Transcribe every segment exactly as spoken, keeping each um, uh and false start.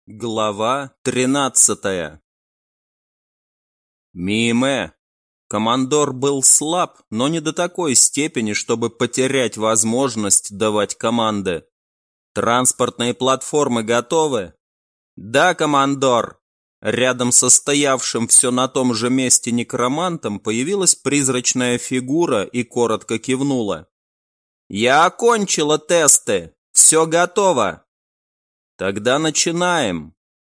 Глава тринадцатая. Миме. Командор был слаб, но не до такой степени, чтобы потерять возможность давать команды. Транспортные платформы готовы? Да, командор. Рядом со стоявшим все на том же месте некромантом появилась призрачная фигура и коротко кивнула. Я окончила тесты. Все готово. Тогда начинаем.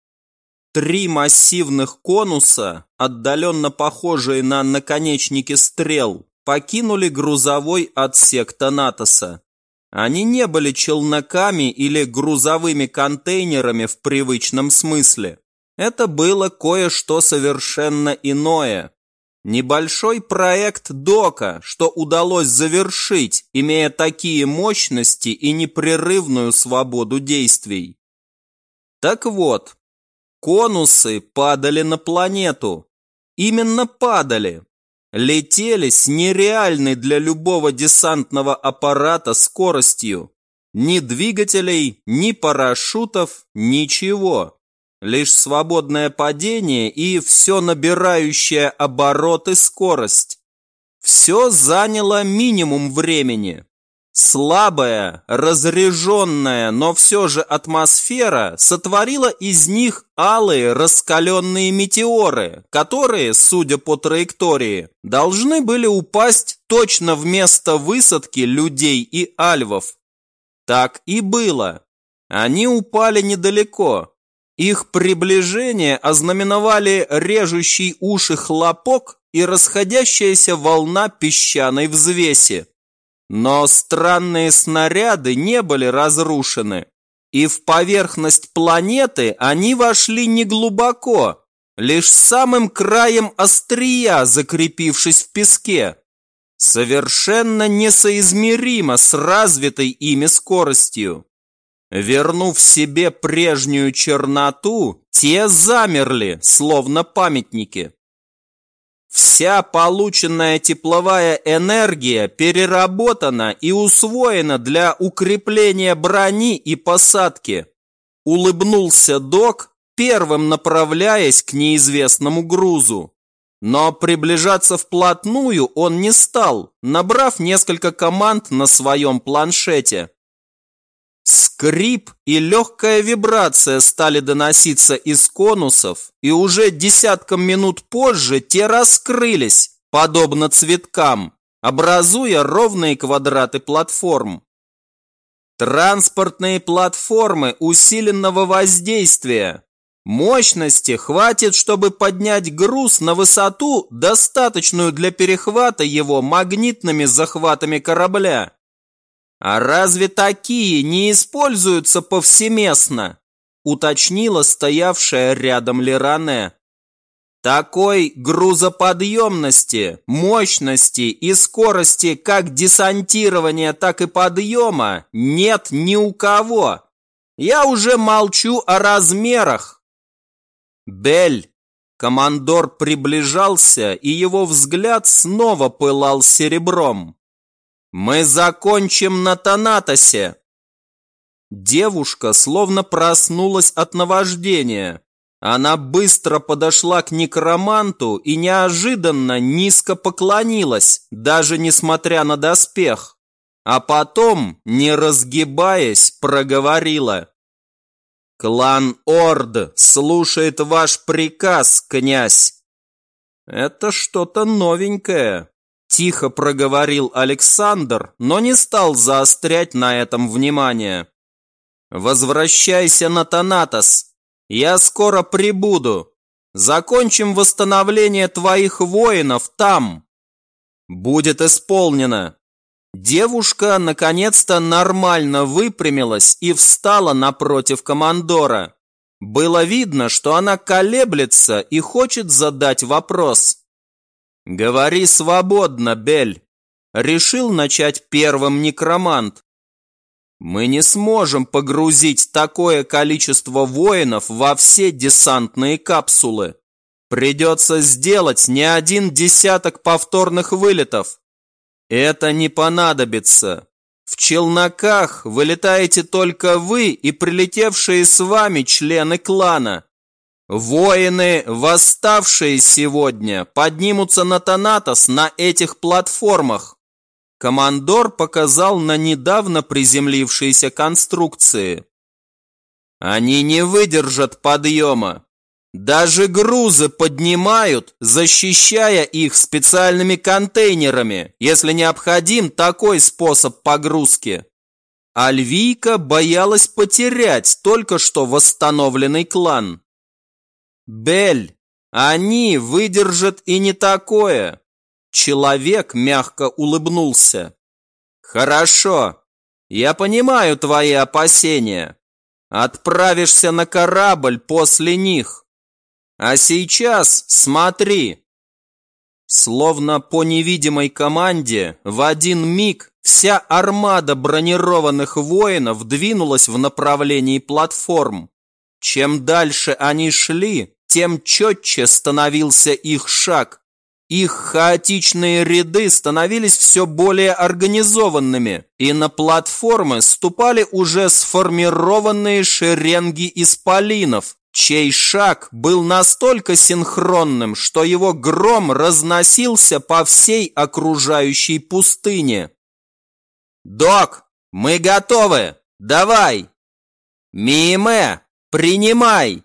Три массивных конуса, отдаленно похожие на наконечники стрел, покинули грузовой отсек Танатоса. Они не были челноками или грузовыми контейнерами в привычном смысле. Это было кое-что совершенно иное. Небольшой проект дока, что удалось завершить, имея такие мощности и непрерывную свободу действий. Так вот, конусы падали на планету. Именно падали. Летели с нереальной для любого десантного аппарата скоростью. Ни двигателей, ни парашютов, ничего. Лишь свободное падение и все набирающая обороты скорость. Все заняло минимум времени. Слабая, разряженная, но все же атмосфера сотворила из них алые раскаленные метеоры, которые, судя по траектории, должны были упасть точно в место высадки людей и альвов. Так и было. Они упали недалеко. Их приближение ознаменовали режущий уши хлопок и расходящаяся волна песчаной взвеси. Но странные снаряды не были разрушены, и в поверхность планеты они вошли неглубоко, лишь самым краем острия закрепившись в песке, совершенно несоизмеримо с развитой ими скоростью. Вернув себе прежнюю черноту, те замерли, словно памятники. Вся полученная тепловая энергия переработана и усвоена для укрепления брони и посадки. Улыбнулся док, первым направляясь к неизвестному грузу. Но приближаться вплотную он не стал, набрав несколько команд на своем планшете. Скрип и легкая вибрация стали доноситься из конусов, и уже десятком минут позже те раскрылись, подобно цветкам, образуя ровные квадраты платформ. Транспортные платформы усиленного воздействия. Мощности хватит, чтобы поднять груз на высоту, достаточную для перехвата его магнитными захватами корабля. «А разве такие не используются повсеместно?» – уточнила стоявшая рядом Леране. «Такой грузоподъемности, мощности и скорости как десантирования, так и подъема нет ни у кого. Я уже молчу о размерах». «Бель!» – командор приближался, и его взгляд снова пылал серебром. «Мы закончим на Танатосе!» Девушка словно проснулась от наваждения. Она быстро подошла к некроманту и неожиданно низко поклонилась, даже несмотря на доспех. А потом, не разгибаясь, проговорила. «Клан Орд слушает ваш приказ, князь!» «Это что-то новенькое!» Тихо проговорил Александр, но не стал заострять на этом внимание. «Возвращайся на Танатос. Я скоро прибуду. Закончим восстановление твоих воинов там». «Будет исполнено». Девушка наконец-то нормально выпрямилась и встала напротив командора. Было видно, что она колеблется и хочет задать вопрос. «Говори свободно, Бель», — решил начать первым некромант. «Мы не сможем погрузить такое количество воинов во все десантные капсулы. Придется сделать не один десяток повторных вылетов. Это не понадобится. В челноках вылетаете только вы и прилетевшие с вами члены клана. Воины, восставшие сегодня, поднимутся на Танатос на этих платформах. Командор показал на недавно приземлившиеся конструкции. Они не выдержат подъема. Даже грузы поднимают, защищая их специальными контейнерами, если необходим такой способ погрузки. Альвийка боялась потерять только что восстановленный клан. Бель, они выдержат и не такое. Человек мягко улыбнулся. Хорошо, я понимаю твои опасения. Отправишься на корабль после них. А сейчас смотри. Словно по невидимой команде, в один миг вся армада бронированных воинов двинулась в направлении платформ. Чем дальше они шли, тем четче становился их шаг. Их хаотичные ряды становились все более организованными, и на платформы ступали уже сформированные шеренги исполинов, чей шаг был настолько синхронным, что его гром разносился по всей окружающей пустыне. «Док, мы готовы! Давай! Мииме, принимай!»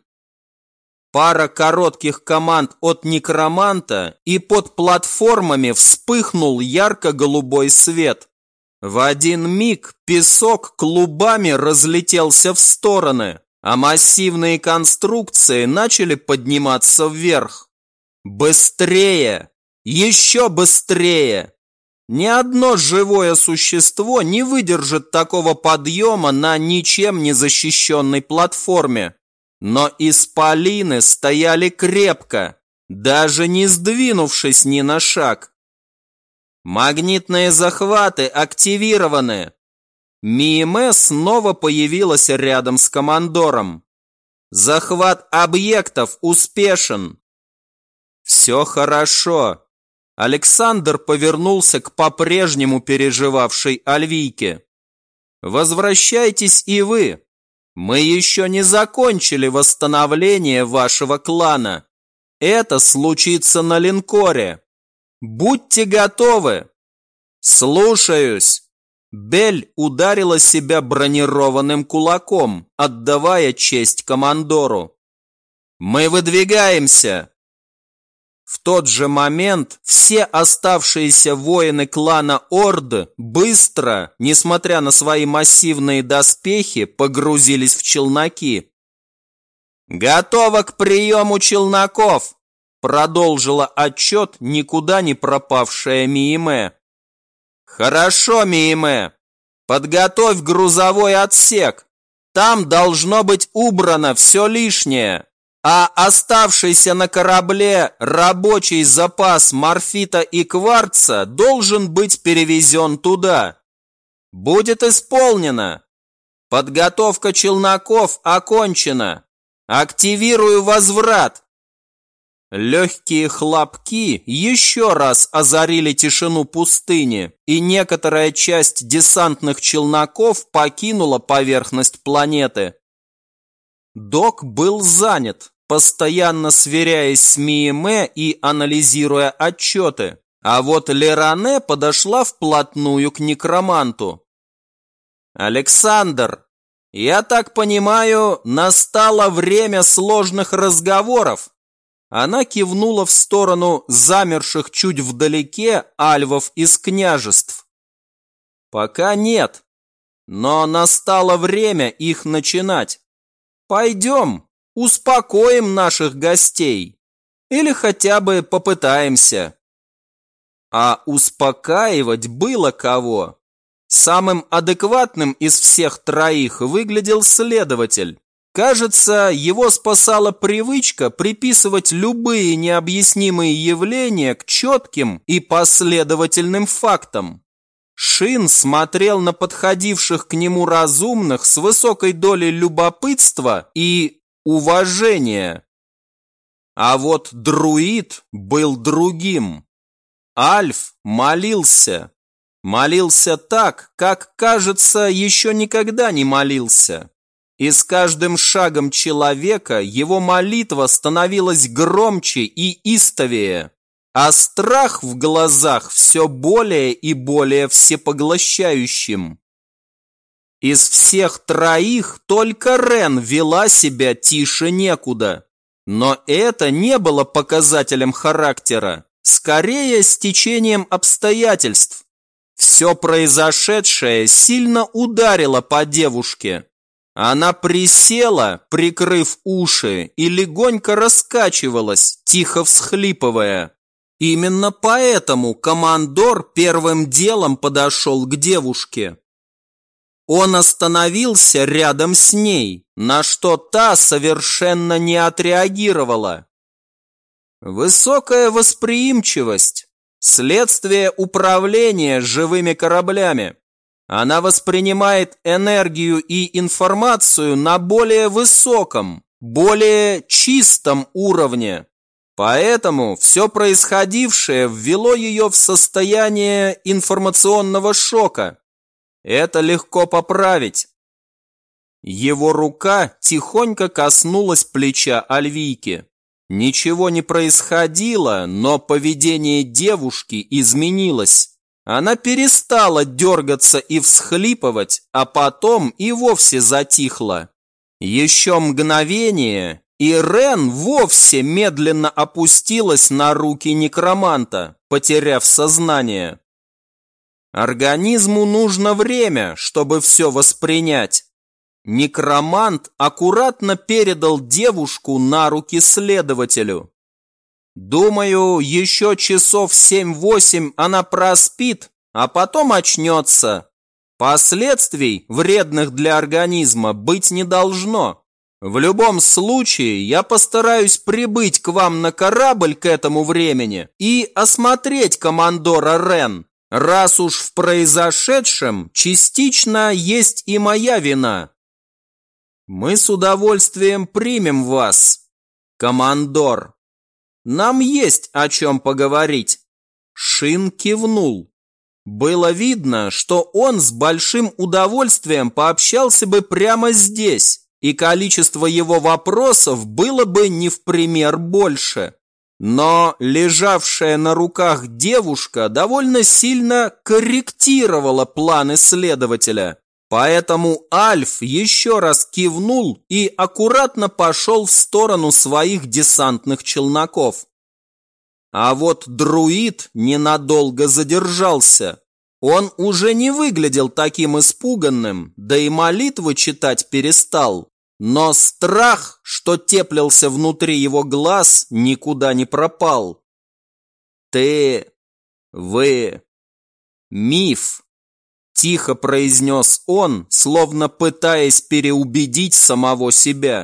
Пара коротких команд от некроманта, и под платформами вспыхнул ярко-голубой свет. В один миг песок клубами разлетелся в стороны, а массивные конструкции начали подниматься вверх. Быстрее! Еще быстрее! Ни одно живое существо не выдержит такого подъема на ничем не защищенной платформе. Но исполины стояли крепко, даже не сдвинувшись ни на шаг. Магнитные захваты активированы. Мииме снова появилась рядом с командором. Захват объектов успешен. Все хорошо. Александр повернулся к по-прежнему переживавшей Альвийке. Возвращайтесь и вы. Мы еще не закончили восстановление вашего клана. Это случится на линкоре. Будьте готовы. Слушаюсь. Бель ударила себя бронированным кулаком, отдавая честь командору. Мы выдвигаемся. В тот же момент все оставшиеся воины клана Орд быстро, несмотря на свои массивные доспехи, погрузились в челноки. «Готово к приему челноков!» – продолжила отчет никуда не пропавшая Мииме. «Хорошо, Мииме. Подготовь грузовой отсек. Там должно быть убрано все лишнее. А оставшийся на корабле рабочий запас морфита и кварца должен быть перевезен туда. Будет исполнено. Подготовка челноков окончена. Активирую возврат». Легкие хлопки еще раз озарили тишину пустыни, и некоторая часть десантных челноков покинула поверхность планеты. Док был занят, постоянно сверяясь с Мииме и анализируя отчеты, а вот Леране подошла вплотную к некроманту. «Александр, я так понимаю, настало время сложных разговоров?» Она кивнула в сторону замерших чуть вдалеке альвов из княжеств. «Пока нет, но настало время их начинать. Пойдем, успокоим наших гостей. Или хотя бы попытаемся». А успокаивать было кого. Самым адекватным из всех троих выглядел следователь. Кажется, его спасала привычка приписывать любые необъяснимые явления к четким и последовательным фактам. Шин смотрел на подходивших к нему разумных с высокой долей любопытства и уважения. А вот друид был другим. Альф молился. Молился так, как, кажется, еще никогда не молился. И с каждым шагом человека его молитва становилась громче и истовее, а страх в глазах все более и более всепоглощающим. Из всех троих только Рен вела себя тише некуда. Но это не было показателем характера, скорее стечением обстоятельств. Все произошедшее сильно ударило по девушке. Она присела, прикрыв уши, и легонько раскачивалась, тихо всхлипывая. Именно поэтому командор первым делом подошел к девушке. Он остановился рядом с ней, на что та совершенно не отреагировала. Высокая восприимчивость – следствие управления живыми кораблями. Она воспринимает энергию и информацию на более высоком, более чистом уровне. Поэтому все происходившее ввело ее в состояние информационного шока. Это легко поправить. Его рука тихонько коснулась плеча Альвийки. Ничего не происходило, но поведение девушки изменилось. Она перестала дергаться и всхлипывать, а потом и вовсе затихла. Еще мгновение, и Рен вовсе медленно опустилась на руки некроманта, потеряв сознание. Организму нужно время, чтобы все воспринять. Некромант аккуратно передал девушку на руки следователю. Думаю, еще часов семь-восемь она проспит, а потом очнется. Последствий, вредных для организма, быть не должно. В любом случае, я постараюсь прибыть к вам на корабль к этому времени и осмотреть командора Рен. Раз уж в произошедшем частично есть и моя вина. Мы с удовольствием примем вас, командор. Нам есть о чем поговорить. Шин кивнул. Было видно, что он с большим удовольствием пообщался бы прямо здесь, и количество его вопросов было бы не в пример больше. Но лежавшая на руках девушка довольно сильно корректировала планы следователя. Поэтому Альф еще раз кивнул и аккуратно пошел в сторону своих десантных челноков. А вот друид ненадолго задержался. Он уже не выглядел таким испуганным, да и молитвы читать перестал. Но страх, что теплился внутри его глаз, никуда не пропал. «Ты... вы... миф», – тихо произнес он, словно пытаясь переубедить самого себя.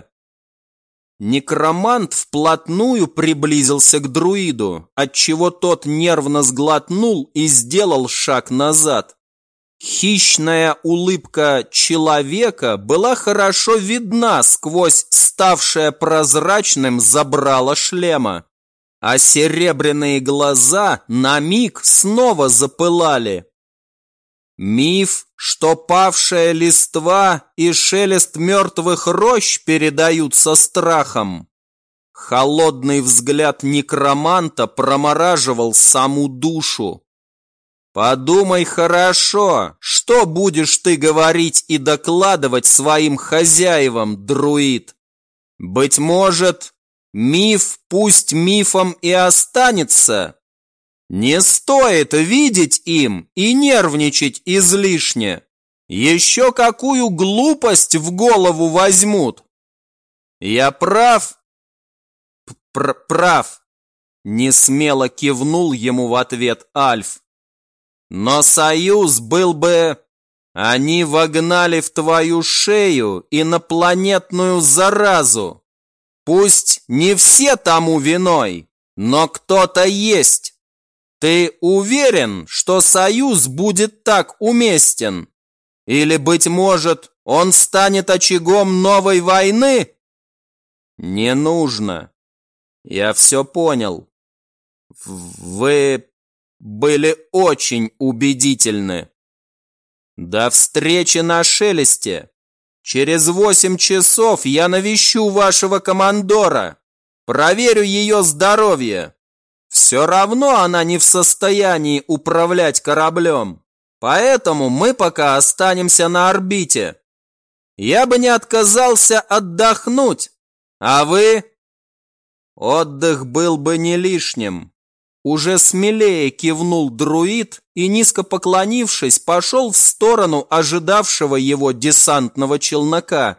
Некромант вплотную приблизился к друиду, отчего тот нервно сглотнул и сделал шаг назад. Хищная улыбка человека была хорошо видна сквозь ставшее прозрачным забрало шлема, а серебряные глаза на миг снова запылали. Миф, что павшая листва и шелест мертвых рощ передаются страхом. Холодный взгляд некроманта промораживал саму душу. Подумай хорошо, что будешь ты говорить и докладывать своим хозяевам, друид. Быть может, миф пусть мифом и останется. Не стоит видеть им и нервничать излишне. Еще какую глупость в голову возьмут. Я прав? Пр прав. Несмело кивнул ему в ответ Альф. Но союз был бы... Они вогнали в твою шею инопланетную заразу. Пусть не все тому виной, но кто-то есть. Ты уверен, что союз будет так уместен? Или, быть может, он станет очагом новой войны? Не нужно. Я все понял. Вы были очень убедительны. До встречи на Шелесте. Через восемь часов я навещу вашего командора, проверю ее здоровье. Все равно она не в состоянии управлять кораблем, поэтому мы пока останемся на орбите. Я бы не отказался отдохнуть, а вы? Отдых был бы не лишним. Уже смелее кивнул друид и, низко поклонившись, пошел в сторону ожидавшего его десантного челнока.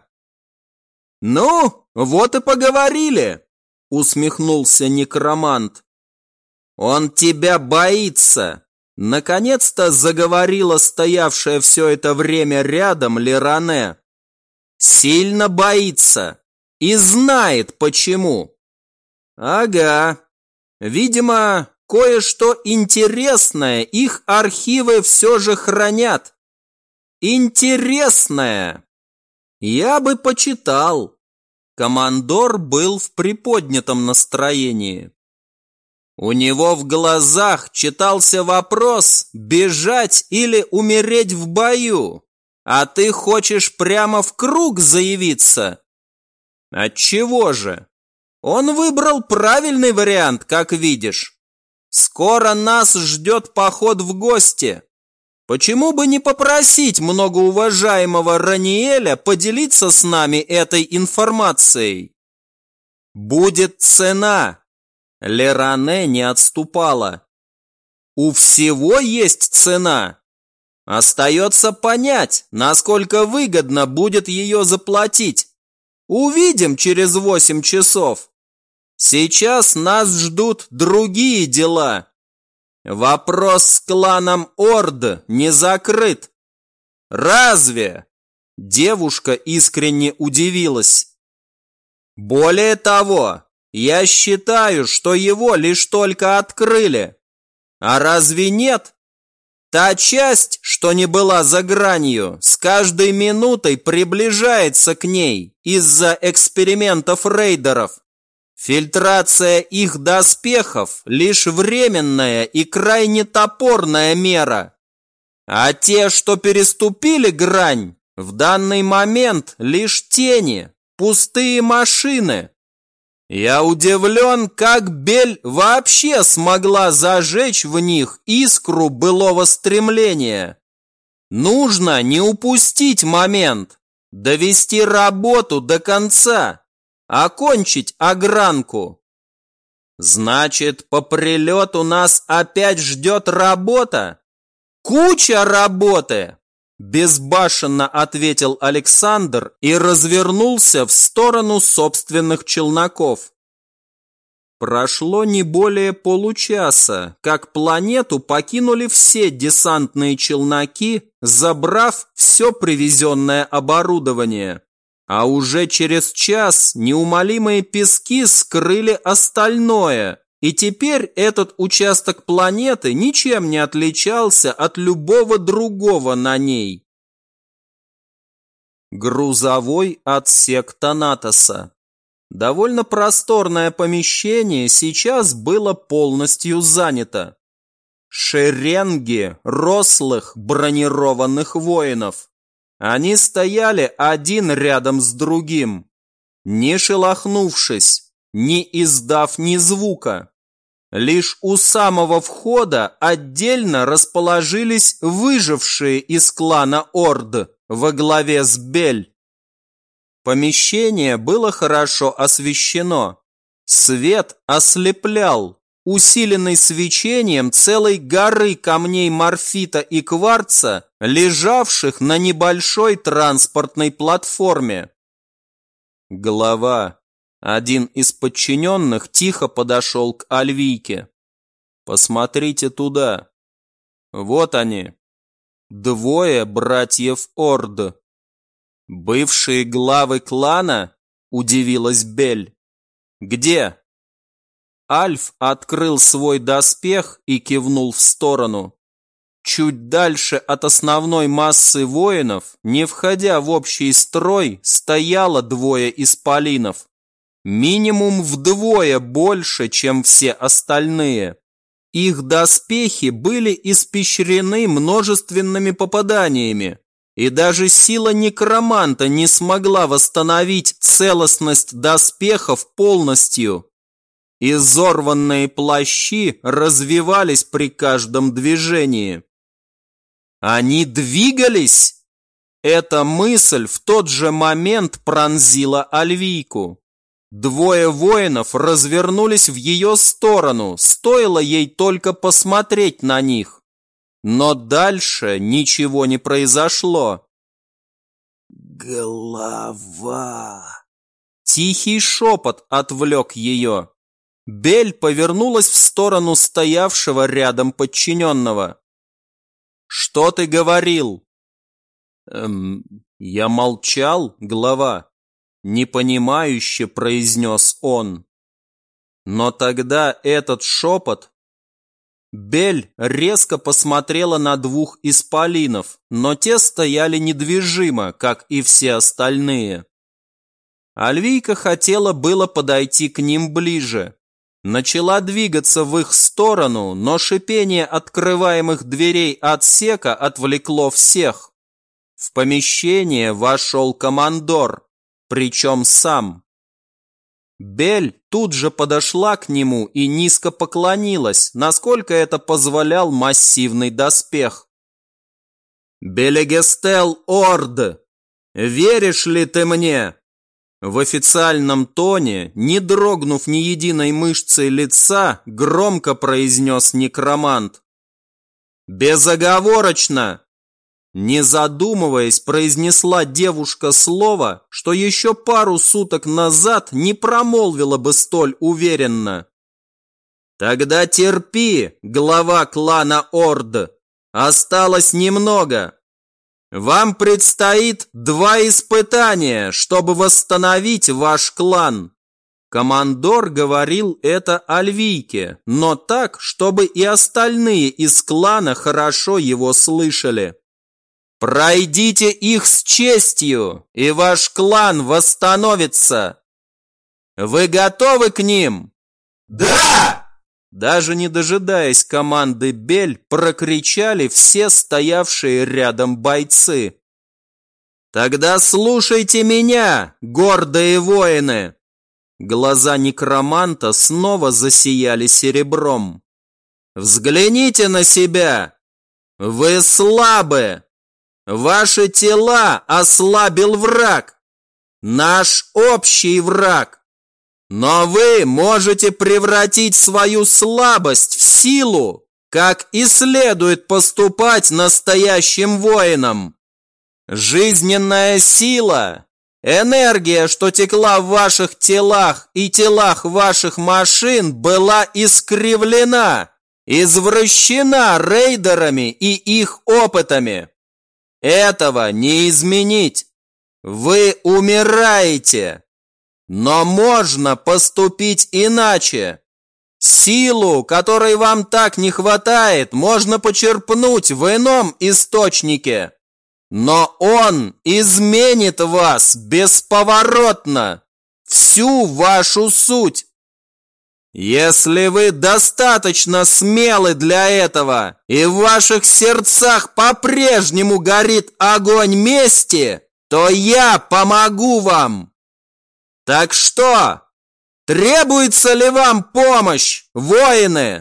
«Ну, вот и поговорили», — усмехнулся некромант. «Он тебя боится», — наконец-то заговорила стоявшая все это время рядом Леране. «Сильно боится и знает почему». «Ага, видимо, кое-что интересное их архивы все же хранят. Интересное. Я бы почитал». Командор был в приподнятом настроении. У него в глазах читался вопрос, бежать или умереть в бою. А ты хочешь прямо в круг заявиться? Отчего же? Он выбрал правильный вариант, как видишь. Скоро нас ждет поход в гости. Почему бы не попросить многоуважаемого Раниэля поделиться с нами этой информацией? Будет цена. Леране не отступала. У всего есть цена. Остается понять, насколько выгодно будет ее заплатить. Увидим через восемь часов. Сейчас нас ждут другие дела. Вопрос с кланом Орд не закрыт. Разве? Девушка искренне удивилась. Более того, я считаю, что его лишь только открыли. А разве нет? Та часть, что не была за гранью, с каждой минутой приближается к ней из-за экспериментов рейдеров. Фильтрация их доспехов – лишь временная и крайне топорная мера. А те, что переступили грань, в данный момент лишь тени, пустые машины. Я удивлен, как Бель вообще смогла зажечь в них искру былого стремления. Нужно не упустить момент, довести работу до конца, окончить огранку. Значит, по прилету нас опять ждет работа? Куча работы! Безбашенно ответил Александр и развернулся в сторону собственных челноков. Прошло не более получаса, как планету покинули все десантные челноки, забрав все привезенное оборудование. А уже через час неумолимые пески скрыли остальное, и теперь этот участок планеты ничем не отличался от любого другого на ней. Грузовой отсек Танатоса. Довольно просторное помещение сейчас было полностью занято. Шеренги рослых бронированных воинов. Они стояли один рядом с другим, не шелохнувшись, не издав ни звука. Лишь у самого входа отдельно расположились выжившие из клана Орд во главе с Бель. Помещение было хорошо освещено. Свет ослеплял, усиленный свечением целой горы камней морфита и кварца, лежавших на небольшой транспортной платформе. Глава, один из подчиненных, тихо подошел к Альвийке. «Посмотрите туда. Вот они, двое братьев Орд». «Бывшие главы клана?» – удивилась Бель. «Где?» Альф открыл свой доспех и кивнул в сторону. Чуть дальше от основной массы воинов, не входя в общий строй, стояло двое исполинов. Минимум вдвое больше, чем все остальные. Их доспехи были испещрены множественными попаданиями, и даже сила некроманта не смогла восстановить целостность доспехов полностью. Изорванные плащи развивались при каждом движении. Они двигались! Эта мысль в тот же момент пронзила Альвийку. Двое воинов развернулись в ее сторону, стоило ей только посмотреть на них. Но дальше ничего не произошло. «Голова!» Тихий шепот отвлек ее. Бель повернулась в сторону стоявшего рядом подчиненного. «Что ты говорил?» «Эм, я молчал, глава», — непонимающе произнес он. Но тогда этот шепот... Бель резко посмотрела на двух исполинов, но те стояли недвижимо, как и все остальные. Альвийка хотела было подойти к ним ближе. Начала двигаться в их сторону, но шипение открываемых дверей отсека отвлекло всех. В помещение вошел командор, причем сам. Бель тут же подошла к нему и низко поклонилась, насколько это позволял массивный доспех. «Белегестел Орд, веришь ли ты мне?» В официальном тоне, не дрогнув ни единой мышцей лица, громко произнес некромант. «Безоговорочно!» Не задумываясь, произнесла девушка слово, что еще пару суток назад не промолвила бы столь уверенно. «Тогда терпи, глава клана Орд. Осталось немного. Вам предстоит два испытания, чтобы восстановить ваш клан». Командор говорил это Альвийке, но так, чтобы и остальные из клана хорошо его слышали. «Пройдите их с честью, и ваш клан восстановится. Вы готовы к ним?» «Да!» Даже не дожидаясь команды Бель, прокричали все стоявшие рядом бойцы. «Тогда слушайте меня, гордые воины!» Глаза некроманта снова засияли серебром. «Взгляните на себя! Вы слабы! Ваши тела ослабил враг, наш общий враг. Но вы можете превратить свою слабость в силу, как и следует поступать настоящим воинам. Жизненная сила, энергия, что текла в ваших телах и телах ваших машин, была искривлена, извращена рейдерами и их опытами. Этого не изменить. Вы умираете. Но можно поступить иначе. Силу, которой вам так не хватает, можно почерпнуть в ином источнике. Но он изменит вас бесповоротно, всю вашу суть. Если вы достаточно смелы для этого, и в ваших сердцах по-прежнему горит огонь мести, то я помогу вам. Так что, требуется ли вам помощь, воины?»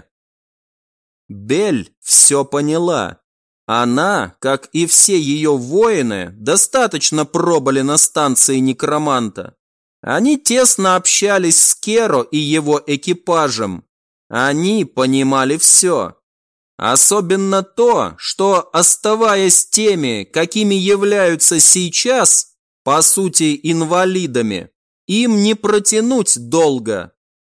Бель все поняла. Она, как и все ее воины, достаточно пробыли на станции некроманта. Они тесно общались с Керо и его экипажем. Они понимали все. Особенно то, что, оставаясь теми, какими являются сейчас, по сути инвалидами, им не протянуть долго.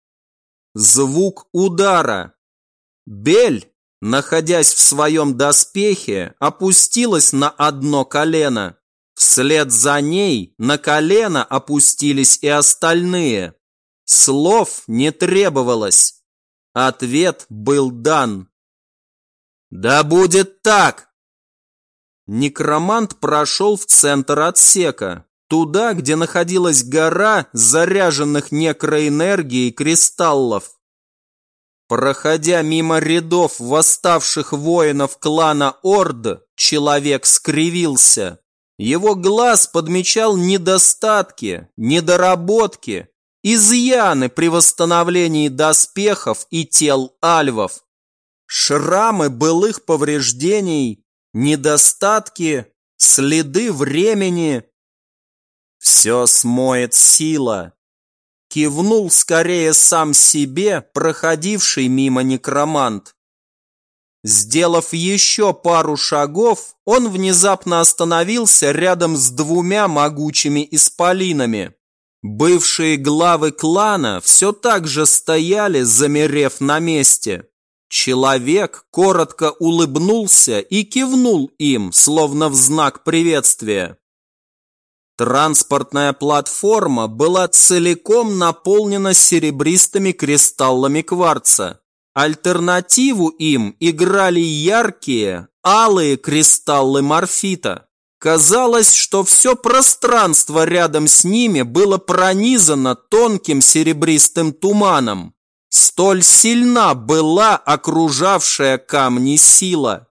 Звук удара. Бель, находясь в своем доспехе, опустилась на одно колено. Вслед за ней на колено опустились и остальные. Слов не требовалось. Ответ был дан. «Да будет так!» Некромант прошел в центр отсека, туда, где находилась гора заряженных некроэнергией кристаллов. Проходя мимо рядов восставших воинов клана Орд, человек скривился. Его глаз подмечал недостатки, недоработки, изъяны при восстановлении доспехов и тел альвов. Шрамы былых повреждений, недостатки, следы времени. Все смоет сила. Кивнул скорее сам себе, проходивший мимо некромант. Сделав еще пару шагов, он внезапно остановился рядом с двумя могучими исполинами. Бывшие главы клана все так же стояли, замерев на месте. Человек коротко улыбнулся и кивнул им, словно в знак приветствия. Транспортная платформа была целиком наполнена серебристыми кристаллами кварца. Альтернативу им играли яркие, алые кристаллы морфита. Казалось, что все пространство рядом с ними было пронизано тонким серебристым туманом. Столь сильна была окружавшая камни сила.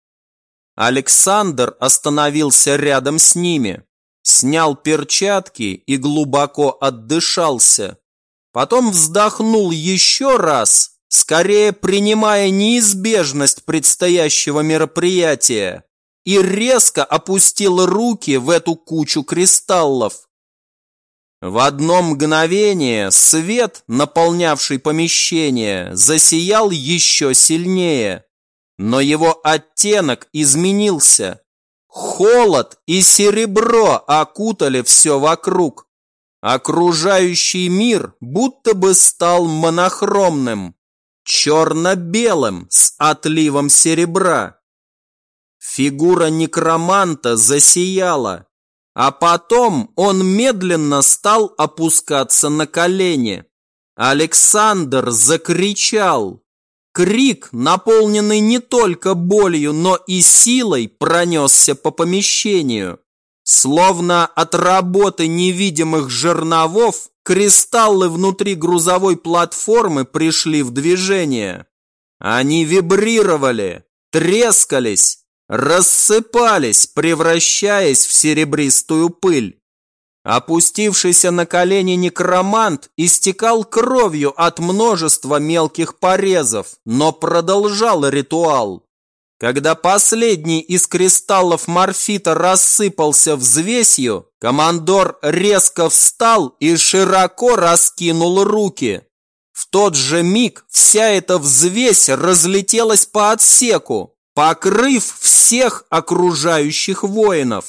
Александр остановился рядом с ними. Снял перчатки и глубоко отдышался. Потом вздохнул еще раз, скорее принимая неизбежность предстоящего мероприятия, и резко опустил руки в эту кучу кристаллов. В одно мгновение свет, наполнявший помещение, засиял еще сильнее, но его оттенок изменился. Холод и серебро окутали все вокруг. Окружающий мир будто бы стал монохромным, черно-белым с отливом серебра. Фигура некроманта засияла, а потом он медленно стал опускаться на колени. Александр закричал. Крик, наполненный не только болью, но и силой, пронесся по помещению. Словно от работы невидимых жерновов, кристаллы внутри грузовой платформы пришли в движение. Они вибрировали, трескались, рассыпались, превращаясь в серебристую пыль. Опустившийся на колени некромант истекал кровью от множества мелких порезов, но продолжал ритуал. Когда последний из кристаллов морфита рассыпался взвесью, командор резко встал и широко раскинул руки. В тот же миг вся эта взвесь разлетелась по отсеку, покрыв всех окружающих воинов.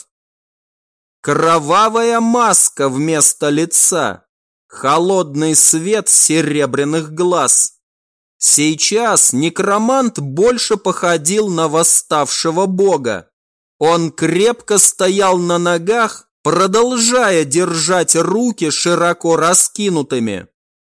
Кровавая маска вместо лица, холодный свет серебряных глаз. Сейчас некромант больше походил на восставшего бога. Он крепко стоял на ногах, продолжая держать руки широко раскинутыми.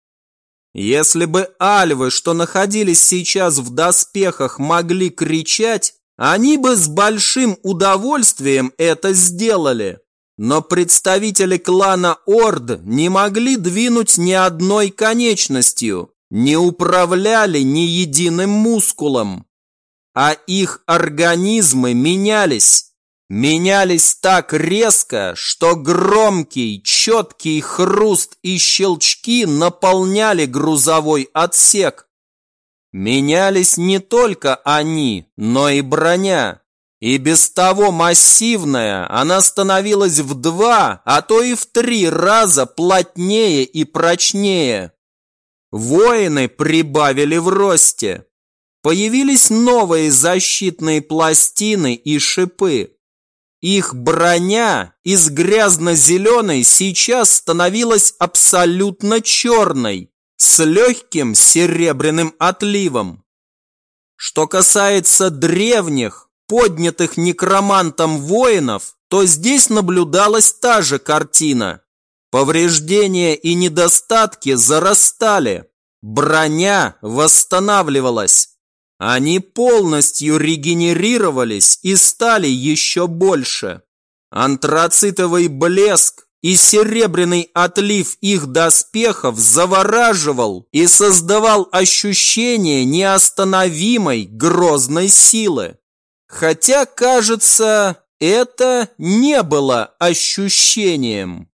Если бы альвы, что находились сейчас в доспехах, могли кричать, они бы с большим удовольствием это сделали. Но представители клана Орд не могли двинуть ни одной конечностью, не управляли ни единым мускулом. А их организмы менялись. Менялись так резко, что громкий, четкий хруст и щелчки наполняли грузовой отсек. Менялись не только они, но и броня. И без того массивная, она становилась в два, а то и в три раза плотнее и прочнее. Воины прибавили в росте. Появились новые защитные пластины и шипы. Их броня из грязно-зеленой сейчас становилась абсолютно черной, с легким серебряным отливом. Что касается древних, поднятых некромантом воинов, то здесь наблюдалась та же картина. Повреждения и недостатки зарастали, броня восстанавливалась. Они полностью регенерировались и стали еще больше. Антрацитовый блеск, и серебряный отлив их доспехов завораживал и создавал ощущение неостановимой грозной силы. Хотя, кажется, это не было ощущением.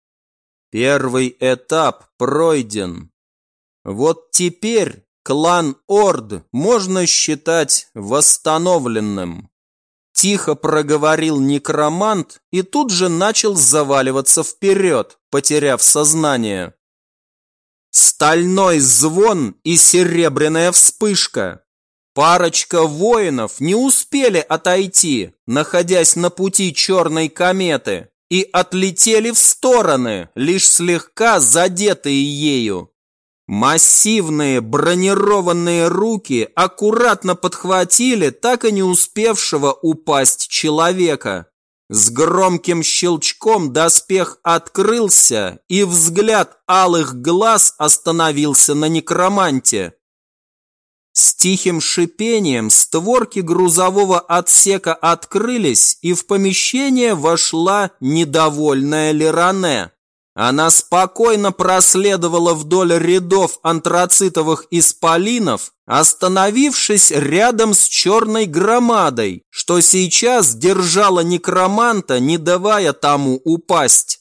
Первый этап пройден. Вот теперь клан Орд можно считать восстановленным. Тихо проговорил некромант и тут же начал заваливаться вперед, потеряв сознание. Стальной звон и серебряная вспышка. Парочка воинов не успели отойти, находясь на пути черной кометы, и отлетели в стороны, лишь слегка задетые ею. Массивные бронированные руки аккуратно подхватили так и не успевшего упасть человека. С громким щелчком доспех открылся, и взгляд алых глаз остановился на некроманте. С тихим шипением створки грузового отсека открылись, и в помещение вошла недовольная Леране. Она спокойно проследовала вдоль рядов антрацитовых исполинов, остановившись рядом с черной громадой, что сейчас держала некроманта, не давая тому упасть.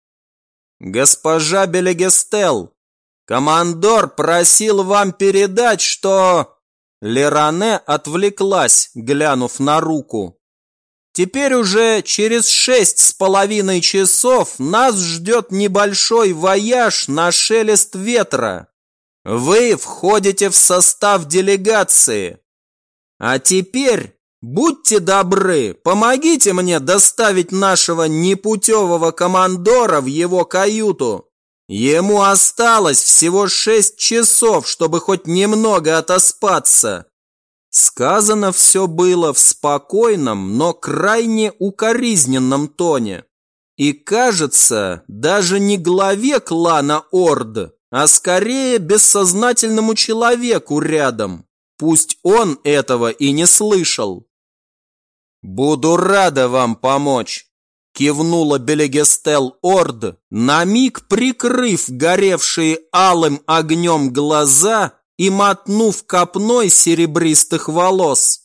«Госпожа Белегестел, командор просил вам передать, что...» Леране отвлеклась, глянув на руку. «Теперь уже через шесть с половиной часов нас ждет небольшой вояж на шелест ветра. Вы входите в состав делегации. А теперь, будьте добры, помогите мне доставить нашего непутевого командора в его каюту. Ему осталось всего шесть часов, чтобы хоть немного отоспаться». Сказано все было в спокойном, но крайне укоризненном тоне. И кажется, даже не главе клана Орд, а скорее бессознательному человеку рядом. Пусть он этого и не слышал. «Буду рада вам помочь», – кивнула Белегестел Орд, на миг прикрыв горевшие алым огнем глаза и мотнув копной серебристых волос.